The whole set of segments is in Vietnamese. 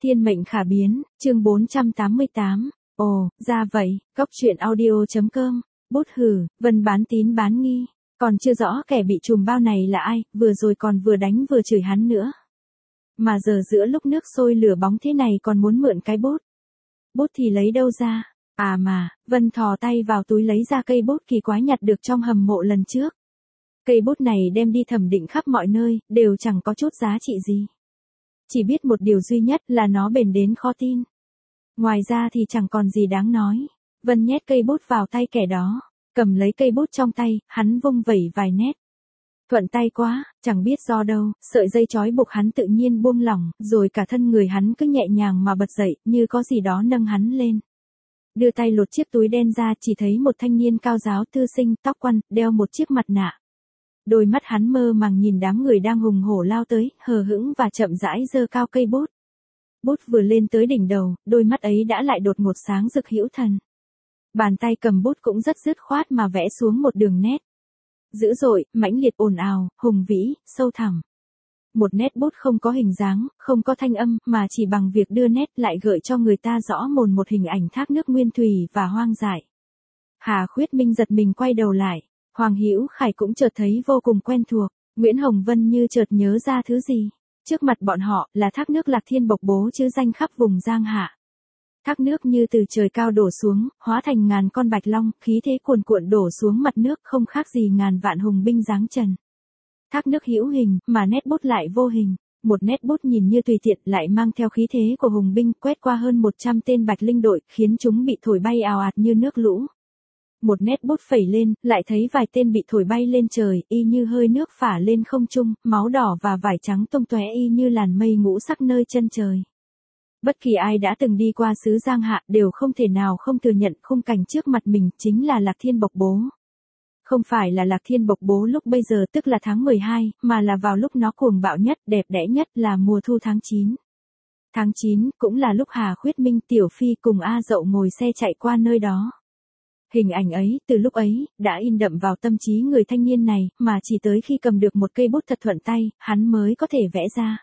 Thiên mệnh khả biến, chương 488. Ồ, ra vậy, Góc truyện audio.com. Bút hử, Vân bán tín bán nghi. Còn chưa rõ kẻ bị trùm bao này là ai, vừa rồi còn vừa đánh vừa chửi hắn nữa. Mà giờ giữa lúc nước sôi lửa bóng thế này còn muốn mượn cái bút. Bút thì lấy đâu ra? À mà, Vân thò tay vào túi lấy ra cây bút kỳ quái nhặt được trong hầm mộ lần trước. Cây bút này đem đi thẩm định khắp mọi nơi, đều chẳng có chút giá trị gì. Chỉ biết một điều duy nhất là nó bền đến khó tin. Ngoài ra thì chẳng còn gì đáng nói. Vân nhét cây bút vào tay kẻ đó. Cầm lấy cây bút trong tay, hắn vung vẩy vài nét. Thuận tay quá, chẳng biết do đâu, sợi dây trói buộc hắn tự nhiên buông lỏng, rồi cả thân người hắn cứ nhẹ nhàng mà bật dậy, như có gì đó nâng hắn lên. Đưa tay lột chiếc túi đen ra, chỉ thấy một thanh niên cao ráo thư sinh, tóc quăn, đeo một chiếc mặt nạ. Đôi mắt hắn mơ màng nhìn đám người đang hùng hổ lao tới, hờ hững và chậm rãi giơ cao cây bút. Bút vừa lên tới đỉnh đầu, đôi mắt ấy đã lại đột ngột sáng rực hữu thần. Bàn tay cầm bút cũng rất dứt khoát mà vẽ xuống một đường nét. Dữ dội, mãnh liệt ồn ào, hùng vĩ, sâu thẳm. Một nét bút không có hình dáng, không có thanh âm, mà chỉ bằng việc đưa nét lại gợi cho người ta rõ mồn một hình ảnh thác nước nguyên thủy và hoang dại. Hà Khuyết Minh giật mình quay đầu lại. Hoàng Hữu Khải cũng chợt thấy vô cùng quen thuộc. Nguyễn Hồng Vân như chợt nhớ ra thứ gì. Trước mặt bọn họ là thác nước Lạc Thiên bộc bố chứ danh khắp vùng Giang Hạ. Thác nước như từ trời cao đổ xuống, hóa thành ngàn con bạch long, khí thế cuồn cuộn đổ xuống mặt nước không khác gì ngàn vạn hùng binh giáng trần. Thác nước hữu hình, mà nét bút lại vô hình. Một nét bút nhìn như tùy tiện lại mang theo khí thế của hùng binh quét qua hơn 100 tên bạch linh đội, khiến chúng bị thổi bay ào ạt như nước lũ. Một nét bút phẩy lên, lại thấy vài tên bị thổi bay lên trời, y như hơi nước phả lên không trung, máu đỏ và vải trắng tung tóe y như làn mây ngũ sắc nơi chân trời. Bất kỳ ai đã từng đi qua xứ Giang Hạ đều không thể nào không thừa nhận khung cảnh trước mặt mình chính là Lạc Thiên bộc bố. Không phải là Lạc Thiên bộc bố lúc bây giờ tức là tháng 12, mà là vào lúc nó cuồng bạo nhất, đẹp đẽ nhất là mùa thu tháng 9. Tháng 9 cũng là lúc Hà Khuyết Minh Tiểu Phi cùng A Dậu ngồi xe chạy qua nơi đó. Hình ảnh ấy, từ lúc ấy, đã in đậm vào tâm trí người thanh niên này, mà chỉ tới khi cầm được một cây bút thật thuận tay, hắn mới có thể vẽ ra.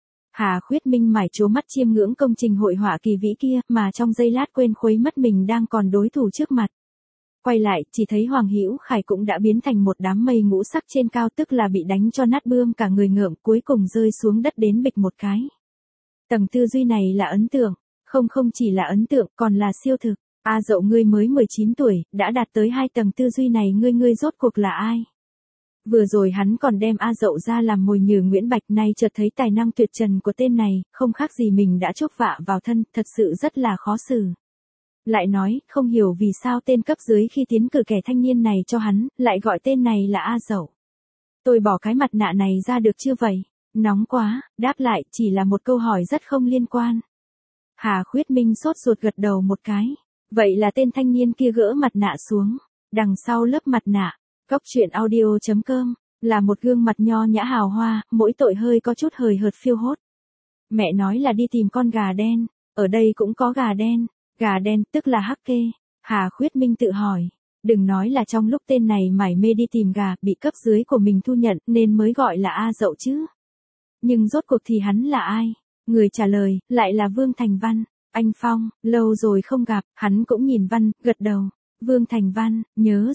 Hà Khuyết Minh mải trố mắt chiêm ngưỡng công trình hội họa kỳ vĩ kia, mà trong giây lát quên khuấy mất mình đang còn đối thủ trước mặt. Quay lại, chỉ thấy Hoàng Hữu Khải cũng đã biến thành một đám mây ngũ sắc trên cao, tức là bị đánh cho nát bươm cả người ngợm, cuối cùng rơi xuống đất đến bịch một cái. Tầng tư duy này là ấn tượng, không chỉ là ấn tượng, còn là siêu thực. A Dậu ngươi mới 19 tuổi, đã đạt tới 2 tầng tư duy này, ngươi rốt cuộc là ai? Vừa rồi hắn còn đem A Dậu ra làm mồi nhử Nguyễn Bạch, nay chợt thấy tài năng tuyệt trần của tên này, không khác gì mình đã chuốc vạ vào thân, thật sự rất là khó xử. Lại nói, không hiểu vì sao tên cấp dưới khi tiến cử kẻ thanh niên này cho hắn, lại gọi tên này là A Dậu. Tôi bỏ cái mặt nạ này ra được chưa vậy? Nóng quá, đáp lại, chỉ là một câu hỏi rất không liên quan. Hà Khuyết Minh sốt ruột gật đầu một cái. Vậy là tên thanh niên kia gỡ mặt nạ xuống. Đằng sau lớp mặt nạ, Góc truyện audio.com, là một gương mặt nho nhã hào hoa, mỗi tội hơi có chút hời hợt phiêu hốt. Mẹ nói là đi tìm con gà đen, ở đây cũng có gà đen tức là hắc kê. Hà Khuyết Minh tự hỏi, đừng nói là trong lúc tên này mải mê đi tìm gà, bị cấp dưới của mình thu nhận nên mới gọi là A Dậu chứ. Nhưng rốt cuộc thì hắn là ai? Người trả lời, lại là Vương Thành Văn. Anh Phong, lâu rồi không gặp, hắn cũng nhìn Văn, gật đầu. Vương Thành Văn, nhớ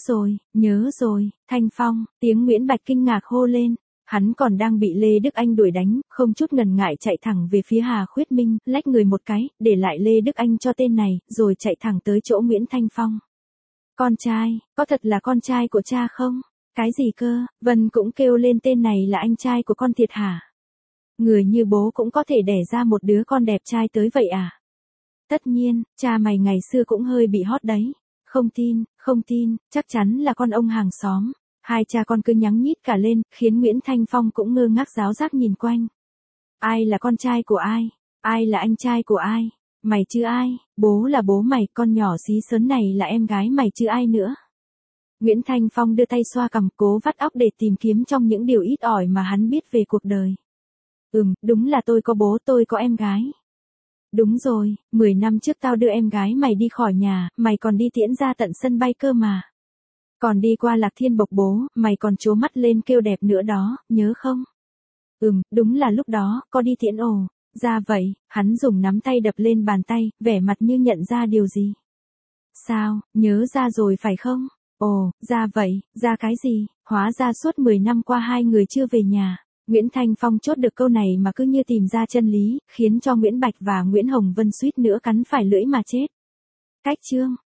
rồi, Thanh Phong, tiếng Nguyễn Bạch kinh ngạc hô lên. Hắn còn đang bị Lê Đức Anh đuổi đánh, không chút ngần ngại chạy thẳng về phía Hà Khuyết Minh, lách người một cái, để lại Lê Đức Anh cho tên này, rồi chạy thẳng tới chỗ Nguyễn Thanh Phong. Con trai, có thật là con trai của cha không? Cái gì cơ? Vân cũng kêu lên tên này là anh trai của con thiệt hả? Người như bố cũng có thể đẻ ra một đứa con đẹp trai tới vậy à? Tất nhiên, cha mày ngày xưa cũng hơi bị hot đấy. Không tin, chắc chắn là con ông hàng xóm. Hai cha con cứ nhắng nhít cả lên, khiến Nguyễn Thanh Phong cũng ngơ ngác giáo giác nhìn quanh. Ai là con trai của ai? Ai là anh trai của ai? Mày chứ ai? Bố là bố mày, con nhỏ xí xớn này là em gái mày chứ ai nữa? Nguyễn Thanh Phong đưa tay xoa cằm, cố vắt óc để tìm kiếm trong những điều ít ỏi mà hắn biết về cuộc đời. Đúng là tôi có bố, tôi có em gái. Đúng rồi, 10 năm trước tao đưa em gái mày đi khỏi nhà, mày còn đi tiễn ra tận sân bay cơ mà. Còn đi qua Lạc Thiên bộc bố, mày còn trố mắt lên kêu đẹp nữa đó, nhớ không? Đúng là lúc đó, có đi tiễn ra vậy, hắn dùng nắm tay đập lên bàn tay, vẻ mặt như nhận ra điều gì. Sao, nhớ ra rồi phải không? Ồ, ra vậy, ra cái gì? Hóa ra suốt 10 năm qua hai người chưa về nhà. Nguyễn Thanh Phong chốt được câu này mà cứ như tìm ra chân lý, khiến cho Nguyễn Bạch và Nguyễn Hồng Vân suýt nữa cắn phải lưỡi mà chết. Cách chương